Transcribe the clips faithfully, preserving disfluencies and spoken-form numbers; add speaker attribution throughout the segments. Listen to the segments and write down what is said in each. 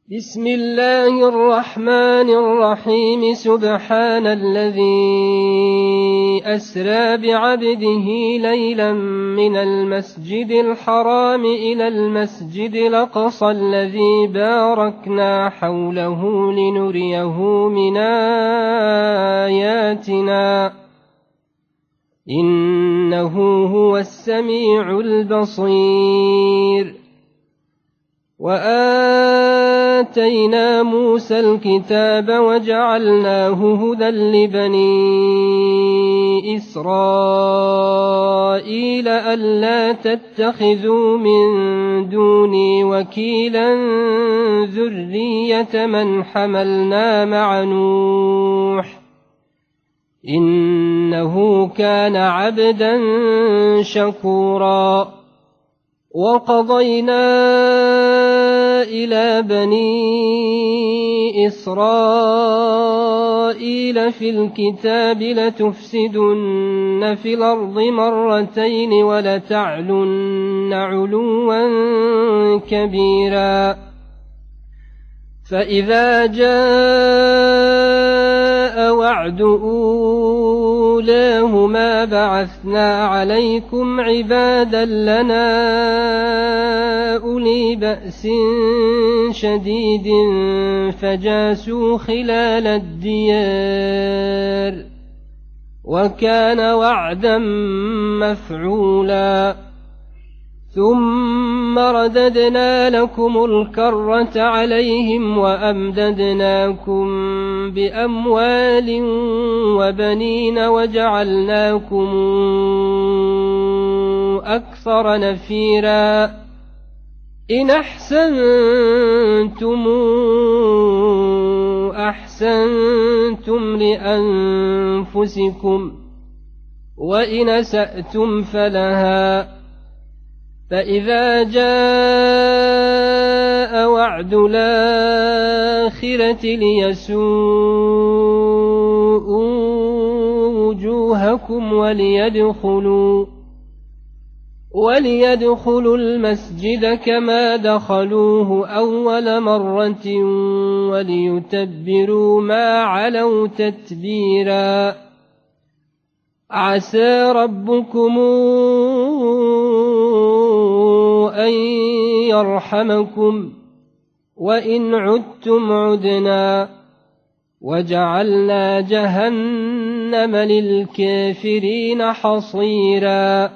Speaker 1: بسم الله الرحمن الرحيم. سبحان الذي أسرى بعبده ليلا من المسجد الحرام إلى المسجد الأقصى الذي باركنا حوله لنريه من آياتنا إنه هو السميع البصير. وآتينا موسى الكتاب وجعلناه هدى لبني إسرائيل ألا تتخذوا من دوني وكيلا ذرية من حملنا مع نوح إنه كان عبدا شكورا. وقضينا إلى بني إسرائيل في الكتاب لتفسدن في الأرض مرتين ولتعلن علوا كبيرا. فإذا جاء وعد أولاهما بعثنا عليكم عبادا لنا أولي بأس شديد فجاسوا خلال الديار وكان وعدا مفعولا. ثم رددنا لكم الكرة عليهم وأمددناكم بأموال وبنين وجعلناكم أكثر نفيرا. إن أحسنتم أحسنتم لأنفسكم وإن أسأتم فلها. فإذا جاء وعد الآخرة ليسوءوا وجوهكم وليدخلوا وليدخلوا المسجد كما دخلوه أول مرة وليتبروا ما علوا تتبيرا. عسى ربكم أن يرحمكم وإن عدتم عدنا وجعلنا جهنم للكافرين حصيرا.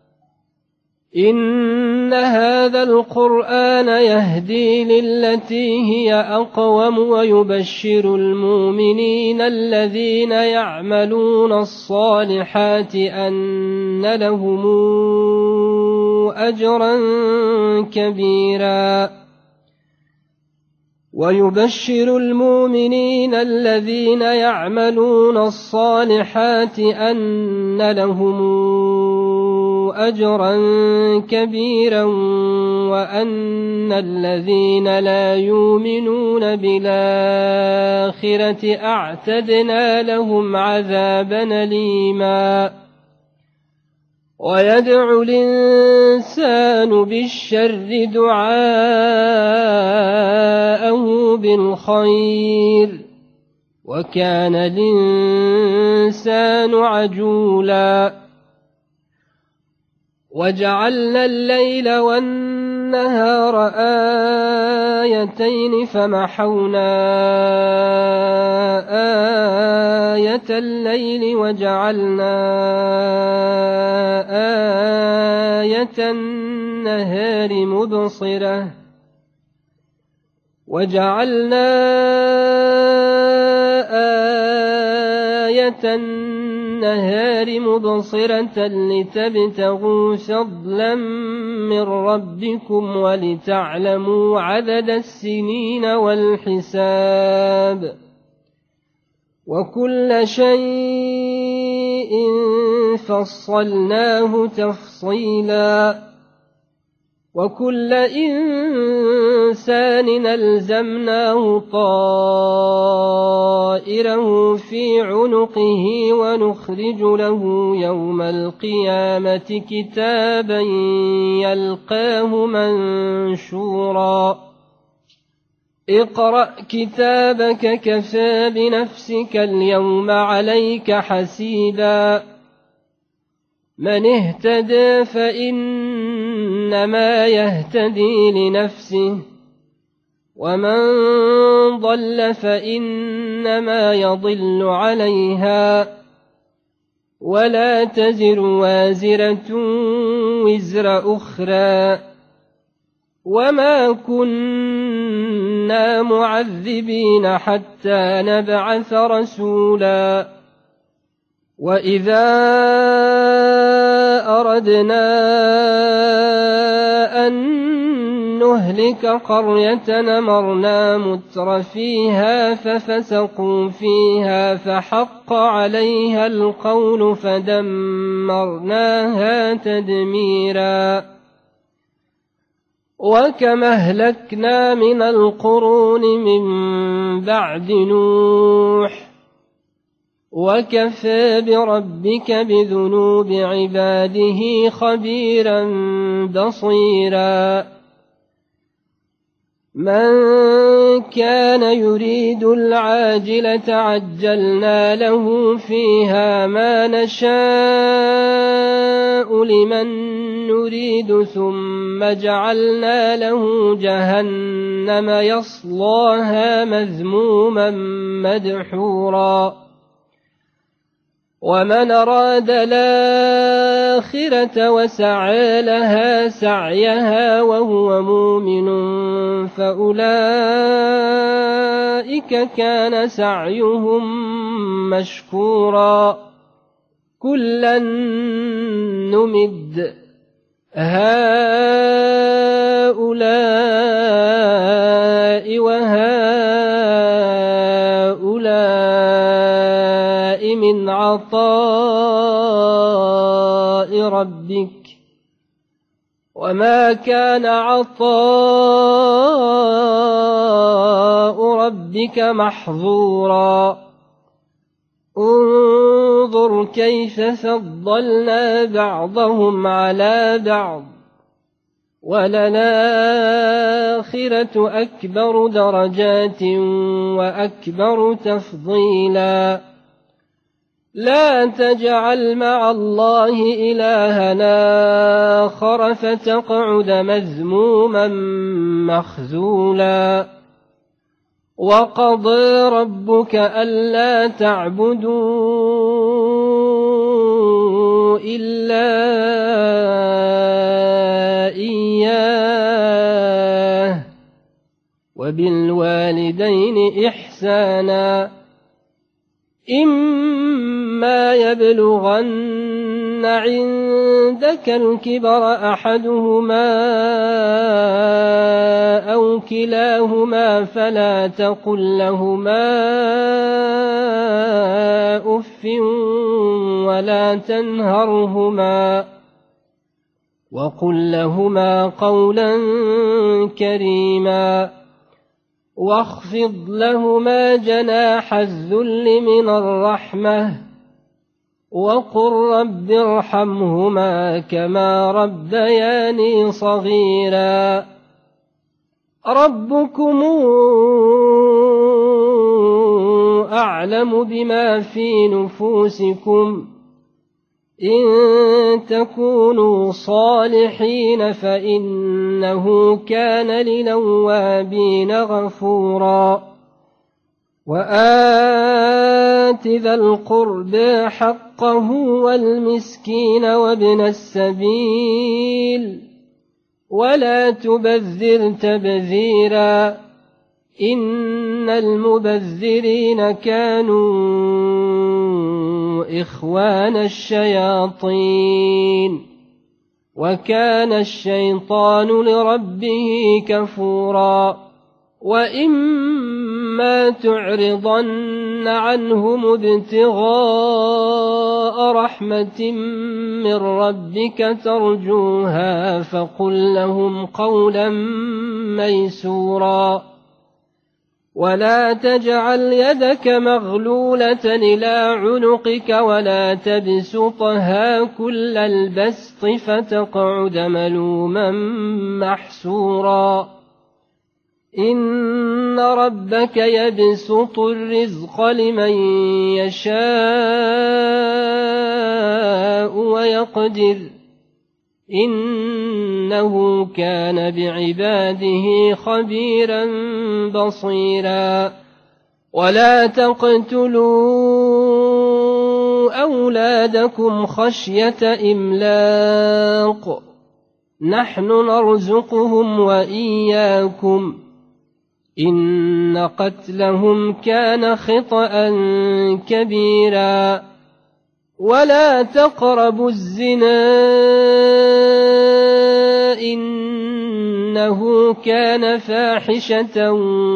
Speaker 1: إن هذا القرآن يهدي للتي هي أقوم ويبشر المؤمنين الذين يعملون الصالحات أن لهم أجرا كبيرا. ويبشر المؤمنين الذين يعملون الصالحات أن لهم أجرا كبيرا وأن الذين لا يؤمنون بالآخرة أعتدنا لهم عذابا أليما. ويدعو الإنسان بالشر دعاءه بالخير وكان الإنسان عجولا. وجعلنا الليل والنهار آيتين فمحونا آية الليل وجعلنا آية النهار مبصرة وجعلنا آية النهار مبصرة لتبتغوا فضلا من ربكم ولتعلموا عدد السنين والحساب وكل شيء فصلناه تفصيلا. وكل إنسان ألزمناه طائره في عنقه ونخرج له يوم القيامة كتابا يلقاه منشورا اقرأ كتابك كفى بنفسك اليوم عليك حسيبا من اهتدى فإنما يهتدي لنفسه ومن ضل فإنما يضل عليها ولا تزر وازرة وزر أخرى وما كنا معذبين حتى نبعث رسولا وإذا أردنا أن نهلك قرية أمرنا متر فيها ففسقوا فيها فحق عليها القول فدمرناها تدميرا وكم أهلكنا من القرون من بعد نوح وكفى بربك بذنوب عباده خبيرا بصيرا من كان يريد العاجلة عجلنا له فيها ما نشاء لمن نريد ثم جعلنا له جهنم يصلاها مذموما مدحورا ومن أراد الآخرة وسعى لها سعيها وهو مؤمن فأولئك كان سعيهم مشكورا كلا نمد هؤلاء وهؤلاء من عطاء ربك وما كان عطاء ربك محظورا انظر كيف فضلنا بعضهم على بعض وللآخرة أكبر درجات وأكبر تفضيلا لا تجعل مع الله إلهنا آخر فتقعد مذموما مخذولا وقضى ربك ألا تعبدوا إلا إياه وبالوالدين إحسانا إما يبلغن عندك الكبر أحدهما أو كلاهما فلا تقل لهما أف ولا تنهرهما وقل لهما قولا كريما واخفض لهما جناح الذل من الرحمة وقل رب ارحمهما كما ربياني صغيرا ربكم أعلم بما في نفوسكم إن تكونوا صالحين فإنه كان للأوابين غفورا وآت ذا القربى حقه والمسكين وابن السبيل ولا تبذر تبذيرا إن المبذرين كانوا إخوان الشياطين وكان الشيطان لربه كفورا وإما تعرضن عنهم ابتغاء رحمة من ربك ترجوها فقل لهم قولا ميسورا ولا تجعل يدك مغلولة إلى عنقك ولا تبسطها كل البسط فتقعد ملوما محسورا إن ربك يبسط الرزق لمن يشاء ويقدر إنه كان بعباده خبيرا بصيرا ولا تقتلوا أولادكم خشية إملاق نحن نرزقهم وإياكم إن قتلهم كان خطأ كبيرا ولا تقربوا الزنا إنه كان فاحشة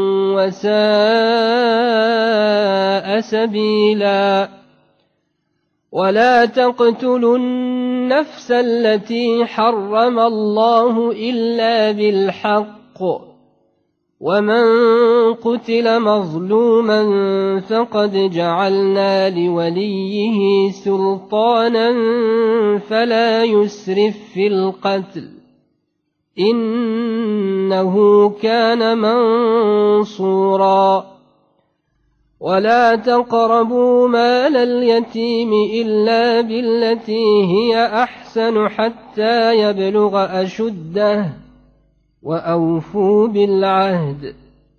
Speaker 1: وساء سبيلا ولا تقتلوا النفس التي حرم الله إلا بالحق ومن قتل مظلوما فقد جعلنا لوليه سلطانا فلا يسرف في القتل إنه كان منصورا ولا تقربوا مال اليتيم إلا بالتي هي أحسن حتى يبلغ أشده وأوفوا بالعهد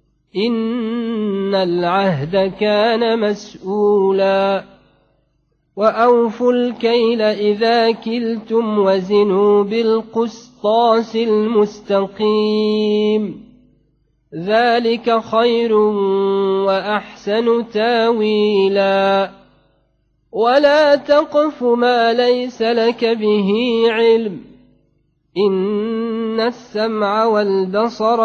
Speaker 1: إن العهد كان مسؤولا وأوفوا الكيل إذا كلتم وزنوا بالقسطاس المستقيم ذلك خير وأحسن تاويلا ولا تقف ما ليس لك به علم إن السمع والبصر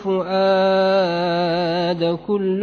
Speaker 1: والفؤاد كل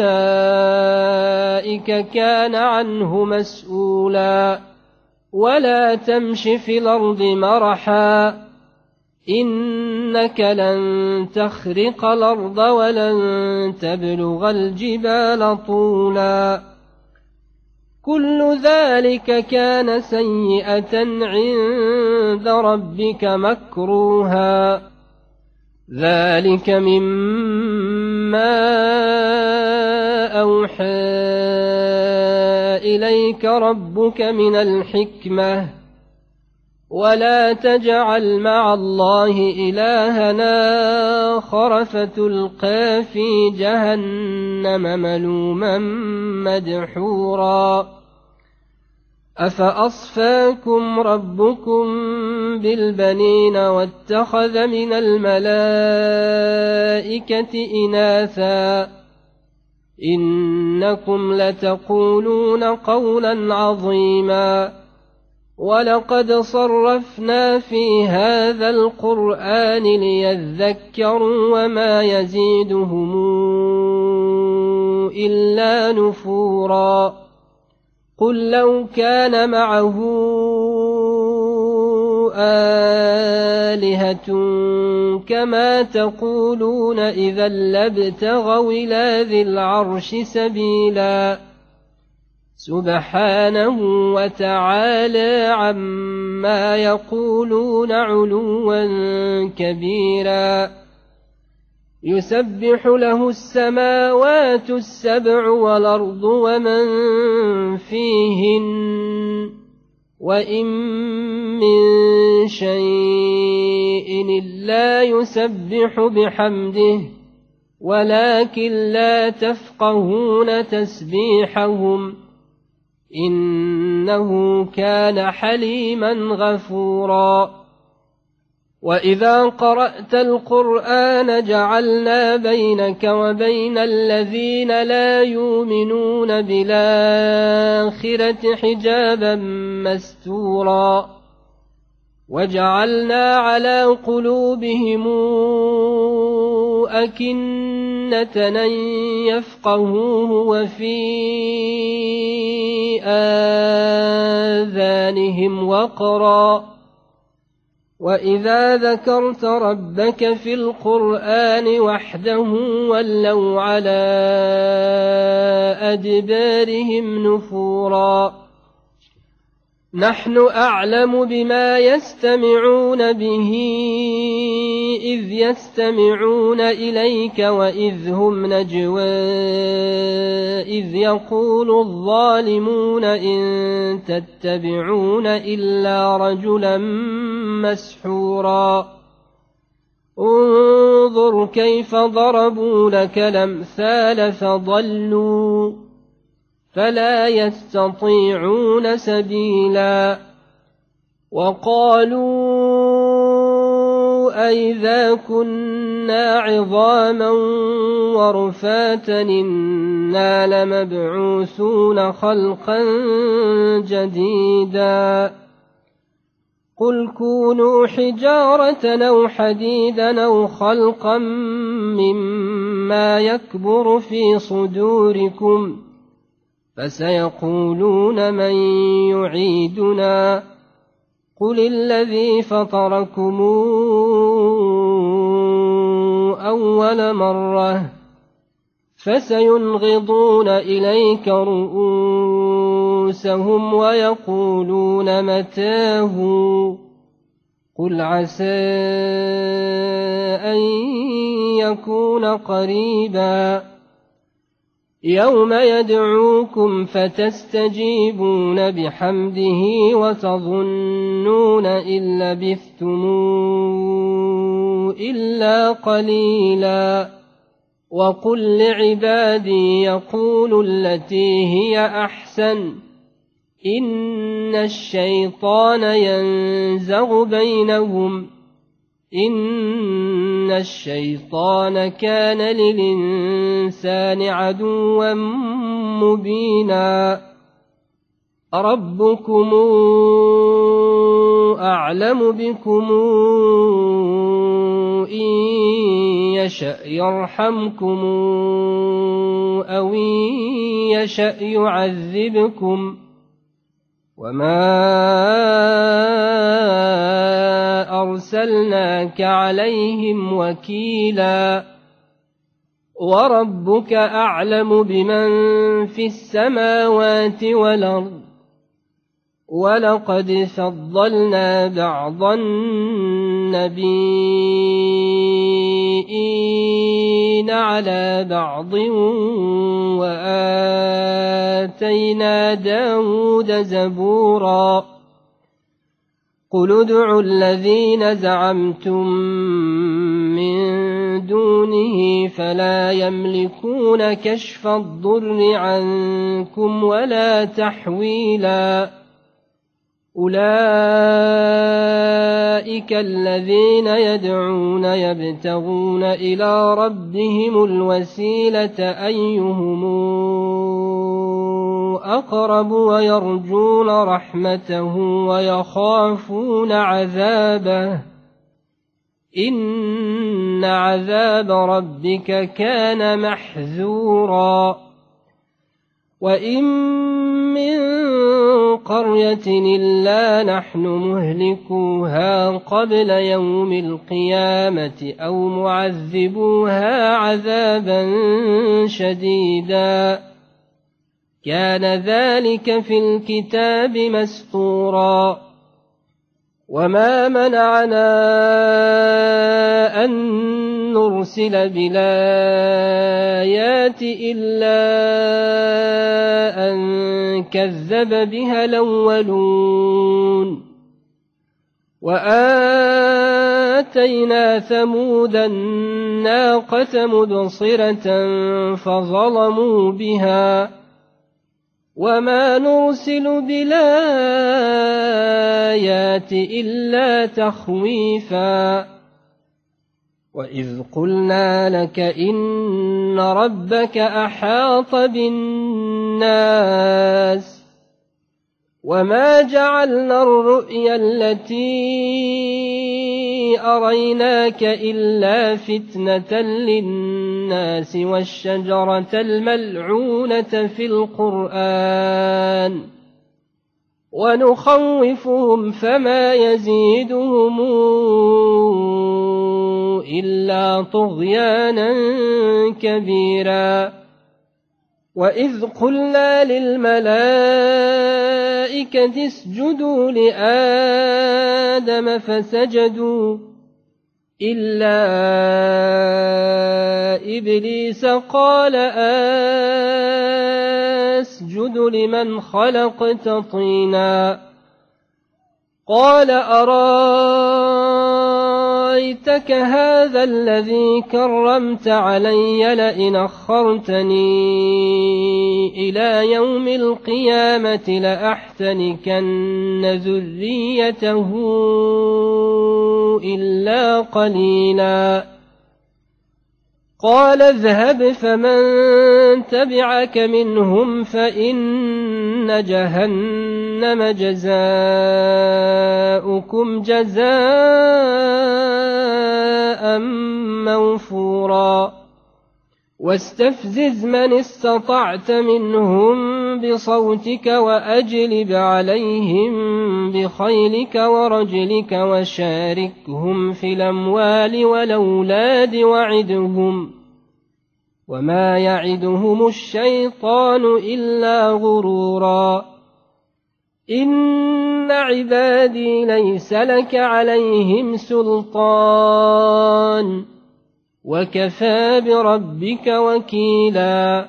Speaker 1: أولئك كان عنه مسؤولا ولا تمش في الأرض مرحا إنك لن تخرق الأرض ولن تبلغ الجبال طولا كل ذلك كان سيئة عند ربك مكروها ذلك مما أوحى إليك ربك من الحكمة ولا تجعل مع الله إلهنا آخر فتلقى في جهنم ملوما مدحورا أفأصفاكم ربكم بالبنين واتخذ من الملائكة إناثا إنكم لتقولون قولا عظيما ولقد صرفنا في هذا القرآن ليذكروا وما يزيدهم إلا نفورا قل لو كان معه آلهة كما تقولون إذا لابتغوا إلى ذي العرش سبيلا سبحانه وتعالى عما يقولون علوا كبيرا يسبح له السماوات السبع والأرض ومن فيهن وإن من شيء إلا يسبح بحمده ولكن لا تفقهون تسبيحهم إنه كان حليما غفورا وإذا قرأت القرآن جعلنا بينك وبين الذين لا يؤمنون بالآخرة حجابا مستورا وجعلنا على قلوبهم أكنة أن يفقهوه وفي آذانهم وقرا وإذا ذكرت ربك في القرآن وحده ولوا على أدبارهم نفورا نحن أعلم بما يستمعون به إذ يستمعون إليك وإذ هم نجوى إذ يقول الظالمون إن تتبعون إلا رجلا مسحورا انظر كيف ضربوا لك الأمثال فضلوا فلا يستطيعون سبيلا وقالوا أئذا كنا عظاما ورفاتا إنا لمبعوثون خلقا جديدا قل كونوا حجارة أو حديدا أو خلقا مما يكبر في صدوركم فسيقولون من يعيدنا قل الذي فطركم أول مرة فسينغضون إليك رؤوسهم ويقولون متاه قل عسى أن يكون قريبا يوم يدعوكم فتستجيبون بحمده وتظنون إن لبثتم إلا قليلا وقل لعبادي يقولوا التي هي أحسن إن الشيطان ينزغ بينهم إن الشيطان كان للإنسان عدوا مبينا ربكم أعلم بكم إن يشأ يرحمكم أو إن يشأ يعذبكم وما أرسلناك عليهم وكيلا وربك أعلم بمن في السماوات والأرض ولقد فضلنا بعض النبيين على بعض وآتينا داود زبورا قل ادعوا الذين زعمتم من دونه فلا يملكون كشف الضر عنكم ولا تحويلا أولئك الذين يدعون يبتغون إلى ربهم الوسيلة أيهم أقرب ويرجون رحمته ويخافون عذابه إن عذاب ربك كان محذورا وإن من قرية إلا نحن مهلكوها قبل يوم القيامة أو معذبوها عذابا شديدا كان ذلك في الكتاب مسطورا وما منعنا أن نرسل بالآيات إلا أن كذب بها الأولون وآتينا ثمود الناقة مبصرة فظلموا بها وما نرسل بالآيات إلا تخويفا وإذ قلنا لك إن ربك أحاط بالناس وما جعلنا الرؤيا التي أريناك إلا فتنة للناس والشجرة الملعونة في القرآن ونخوفهم فما يزيدهم إلا طغيانا كبيرا وإذ قلنا للملائكة الملائكة اسجدوا لآدم فسجدوا إلا إبليس قال أسجد لمن خلقت طينا قال أرأيتك هذا الذي كرمت علي لئن أخرتني إلى يوم القيامة لأحتنكن ذريته إلا قليلا قال اذهب فمن تبعك منهم فإن جهنم جزاؤكم جزاء موفورا واستفزز من استطعت منهم بصوتك وأجلب عليهم بخيلك ورجلك وشاركهم في الأموال والأولاد وعدهم وما يعدهم الشيطان إلا غرورا إن عبادي ليس لك عليهم سلطان وكفى بربك وكيلا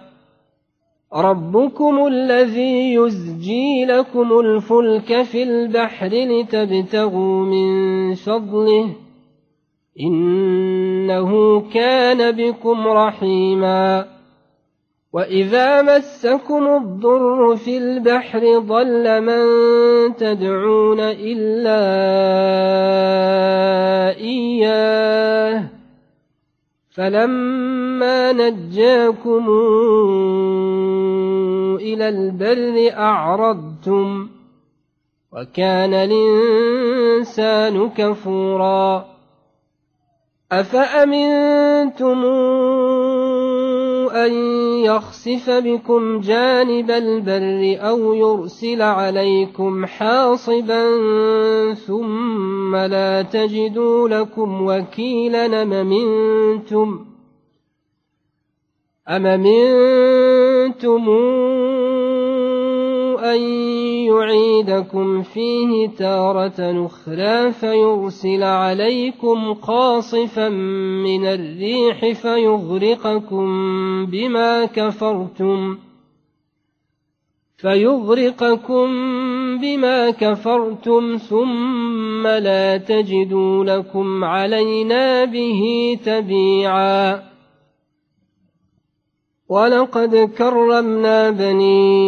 Speaker 1: ربكم الذي يزجي لكم الفلك في البحر لتبتغوا من فضله إنه كان بكم رحيما وإذا مسكم الضر في البحر ضل من تدعون إلا إياه فلما نجاكم إلى البر أعرضتم وكان الإنسان كفورا أفأمنتم أن يخسف بكم جانب البر أو يرسل عليكم حاصبا ثم لا تجدوا لكم وكيلا أم أمنتم أم أمنتم أن يعيدكم فيه تارة أخرى فيرسل عليكم قاصفا من الريح فيغرقكم بما كفرتم فيغرقكم بما كفرتم ثم لا تجدوا لكم علينا به تبيعا ولقد كرمنا بني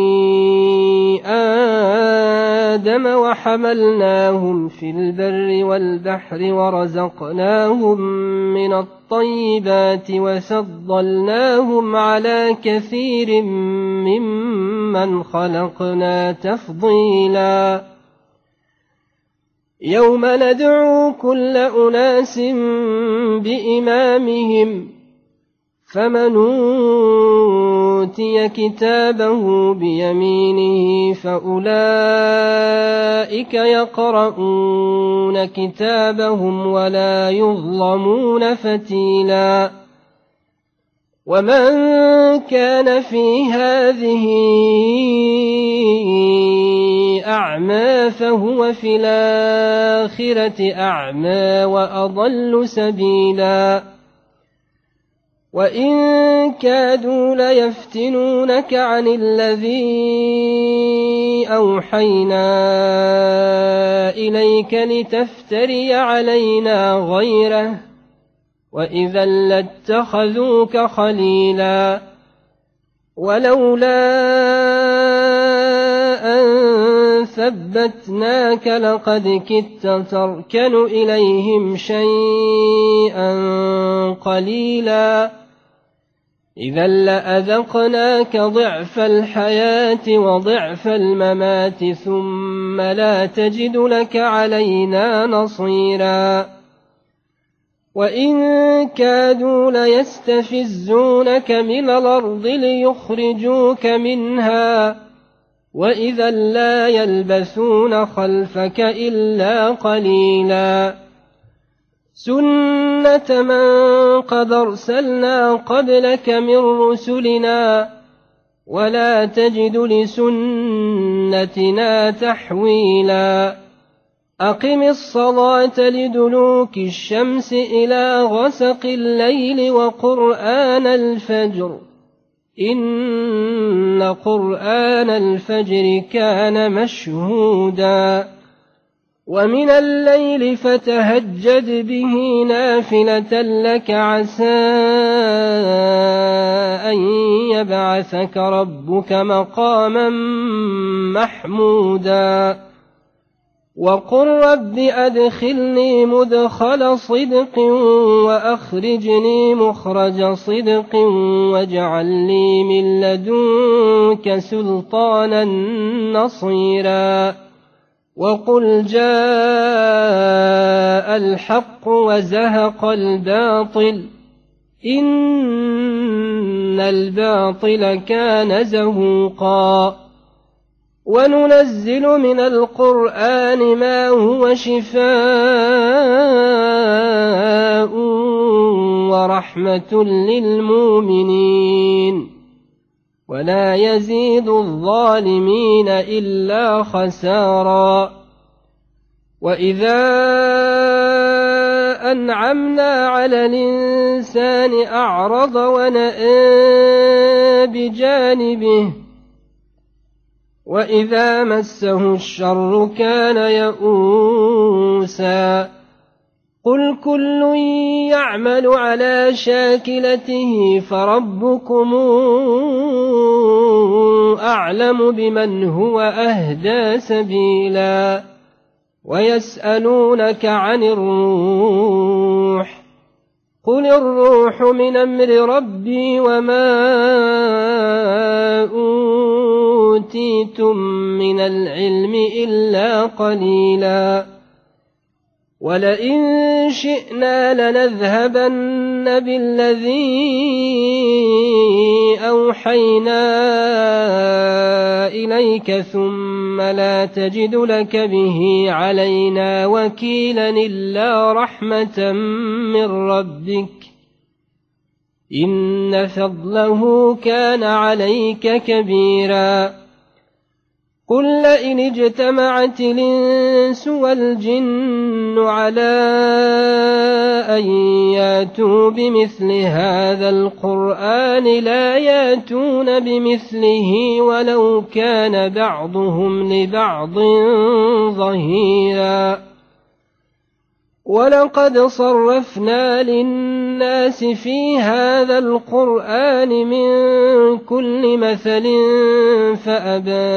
Speaker 1: آدم وحملناهم في البر والبحر ورزقناهم من الطيبات وفضلناهم على كثير ممن خلقنا تفضيلا يوم ندعو كل أناس بإمامهم فمن أوتي كتابه بيمينه فأولئك يقرؤون كتابهم ولا يظلمون فتيلا ومن كان في هذه أعمى فهو في الآخرة أعمى وأضل سبيلا وإن كادوا ليفتنونك عن الذي أوحينا إليك لتفتري علينا غيره وإذا لاتخذوك خليلا ولولا أن ثبتناك لقد كدت تركن إليهم شيئا قليلا إذا لأذقناك ضعف الحياة وضعف الممات ثم لا تجد لك علينا نصيرا وإن كادوا ليستفزونك من الأرض ليخرجوك منها وإذا لا يلبثون خلفك إلا قليلا سنة من قد أرسلنا قبلك من رسلنا ولا تجد لسنتنا تحويلا أقم الصلاة لدلوك الشمس إلى غسق الليل وقرآن الفجر إن قرآن الفجر كان مشهودا ومن الليل فتهجد به نافلة لك عسى أن يبعثك ربك مقاما محمودا وقل رب أدخلني مدخل صدق وأخرجني مخرج صدق واجعل لي من لدنك سلطانا نصيرا وقل جاء الحق وزهق الباطل إن الباطل كان زهوقا وننزل من القرآن ما هو شفاء ورحمة للمؤمنين ولا يزيد الظالمين إلا خسارا وإذا أنعمنا على الإنسان أعرض ونأى بجانبه وإذا مسه الشر كان يئوسا قل كل يعمل على شاكلته فربكم أعلم بمن هو أهدى سبيلا ويسألونك عن الروح قل الروح من أمر ربي وما أوتيتم من العلم إلا قليلا ولئن شئنا لنذهبن بالذي أوحينا إليك ثم لا تجد لك به علينا وكيلا إلا رحمة من ربك إن فضله كان عليك كبيرا قل لئن اجتمعت الإنس والجن على أن ياتوا بمثل هذا القرآن لا ياتون بمثله ولو كان بعضهم لبعض ظهيرا ولقد صرفنا للناس في هذا القرآن من كل مثل فأبى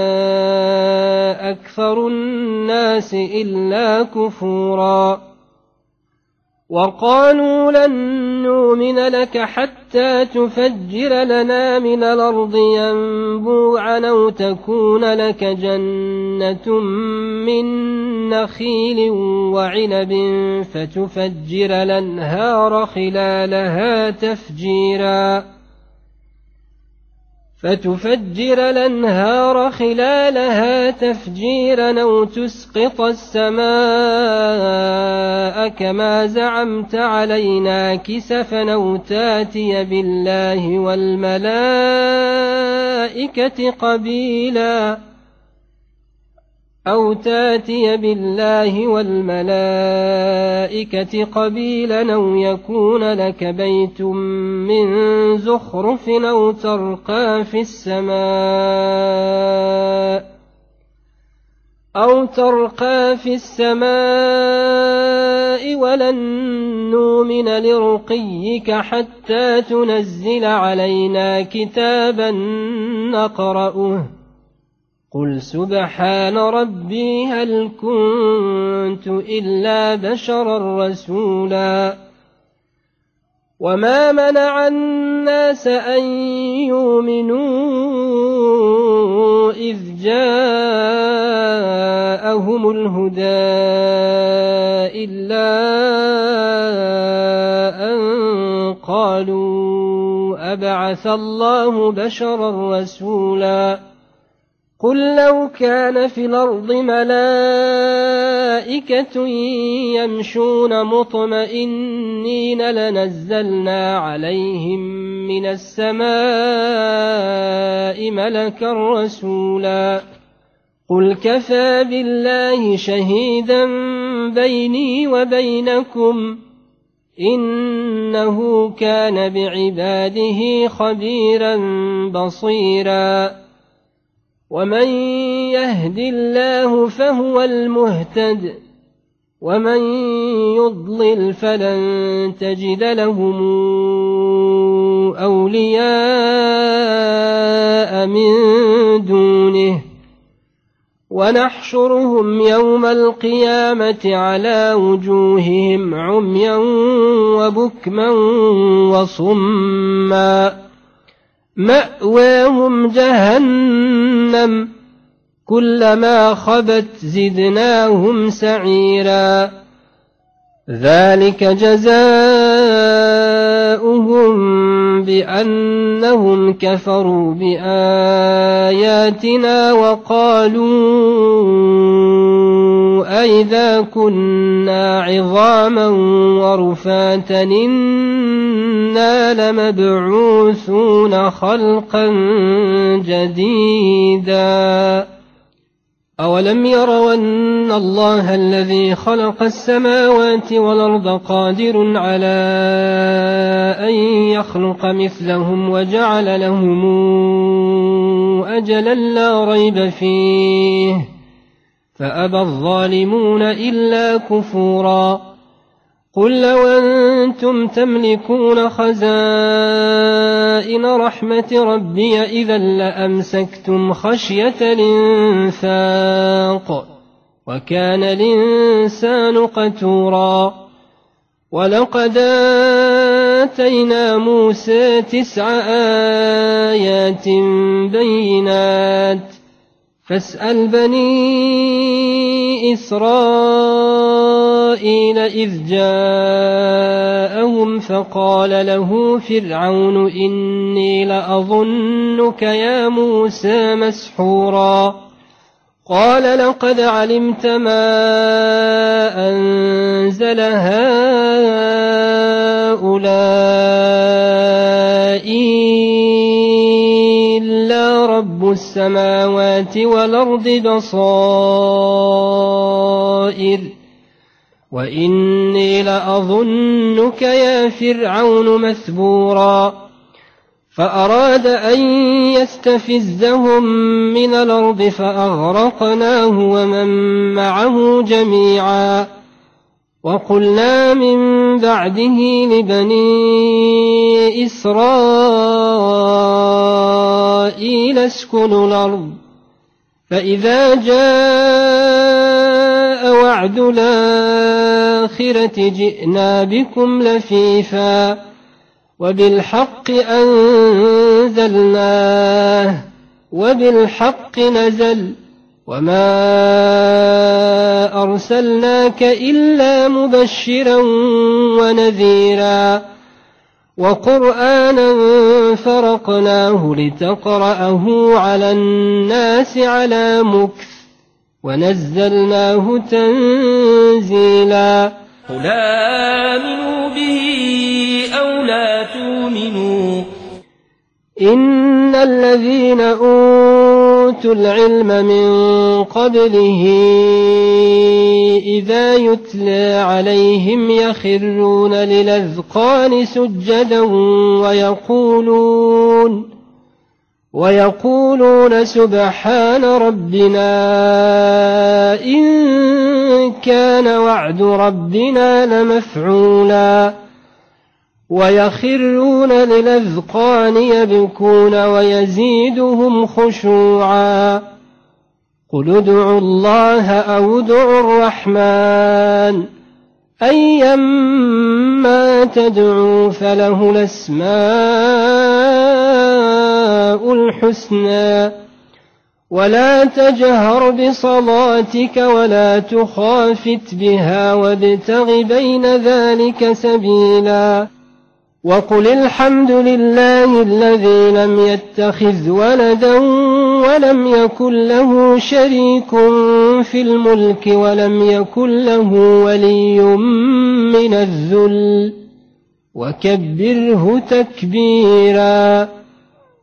Speaker 1: أكثر الناس إلا كفورا وقالوا لن نؤمن لك حتى تفجر لنا من الأرض ينبوعا أو تكون لك جنة من نخيل وعنب فتفجر الأنهار خلالها تفجيرا فتفجر الأنهار خلالها تفجيرا أو تسقط السماء كما زعمت علينا كسفا أو تاتي بالله والملائكة قبيلا أو تاتي بالله والملائكة قبيلا أو يكون لك بيت من زخرف أو ترقى في السماء أو ترقى في السماء ولن نؤمن لرقيك حتى تنزل علينا كتابا نقرأه قل سبحان ربي هل كنت إلا بشرا رسولا وما منع الناس أن يؤمنوا إذ جاءهم الهدى إلا أن قالوا أبعث الله بشرا رسولا قل لو كان في الأرض ملائكة يمشون مطمئنين لنزلنا عليهم من السماء ملكا رسولا قل كفى بالله شهيدا بيني وبينكم إنه كان بعباده خبيرا بصيرا ومن يهد الله فهو المهتد ومن يضلل فلن تجد لهم أولياء من دونه ونحشرهم يوم القيامة على وجوههم عميا وبكما وصما مأواهم جهنم كلما خبت زدناهم سعيرا ذلك جزاؤهم بأنهم كفروا بآياتنا وقالوا أئذا كنا عظاما ورفاتا إنا لمبعوثون خلقا جديدا أولم يروا أن الله الذي خلق السماوات والأرض قادر على أن يخلق مثلهم وجعل لهم أجلا لا ريب فيه فأبى الظالمون إلا كفورا قل لو أنتم تملكون خزائن رحمة ربي إذا لأمسكتم خشية الإنفاق وكان الإنسان قتورا ولقد آتينا موسى تسع آيات بينات فاسأل بني إسرائيل إذ جاءهم فقال له فرعون إني لأظنك يا موسى مسحورا قال لقد علمت ما أنزل هؤلاء إلا رب السماوات والأرض بصائر وإني لأظنك يا فرعون مثبورا فأراد أن يستفزهم من الأرض فأغرقناه ومن معه جميعا وقلنا من بعده لبني إسرائيل اسكنوا الأرض فإذا جاء وعد الآخرة جئنا بكم لفيفا وبالحق أنزلناه وبالحق نزل وما أرسلناك إلا مبشرا ونذيرا وقرآنا فرقناه لتقرأه على الناس على مكث ونزلناه تنزيلا
Speaker 2: قل آمنوا به أو لا تؤمنوا
Speaker 1: إن الذين أوتوا العلم من قبله إذا يتلى عليهم يخرون للأذقان سجدا ويقولون ويقولون سبحان ربنا إن كان وعد ربنا لمفعولا ويخرون للأذقان يبكون ويزيدهم خشوعا قل ادعوا الله أو ادعوا الرحمن أيما تدعوا فله الأسماء الحسنى ولا تجهر بصلاتك ولا تخافت بها وابتغ بين ذلك سبيلا وقل الحمد لله الذي لم يتخذ ولدا ولم يكن له شريك في الملك ولم يكن له ولي من الذل وكبره تكبيرا.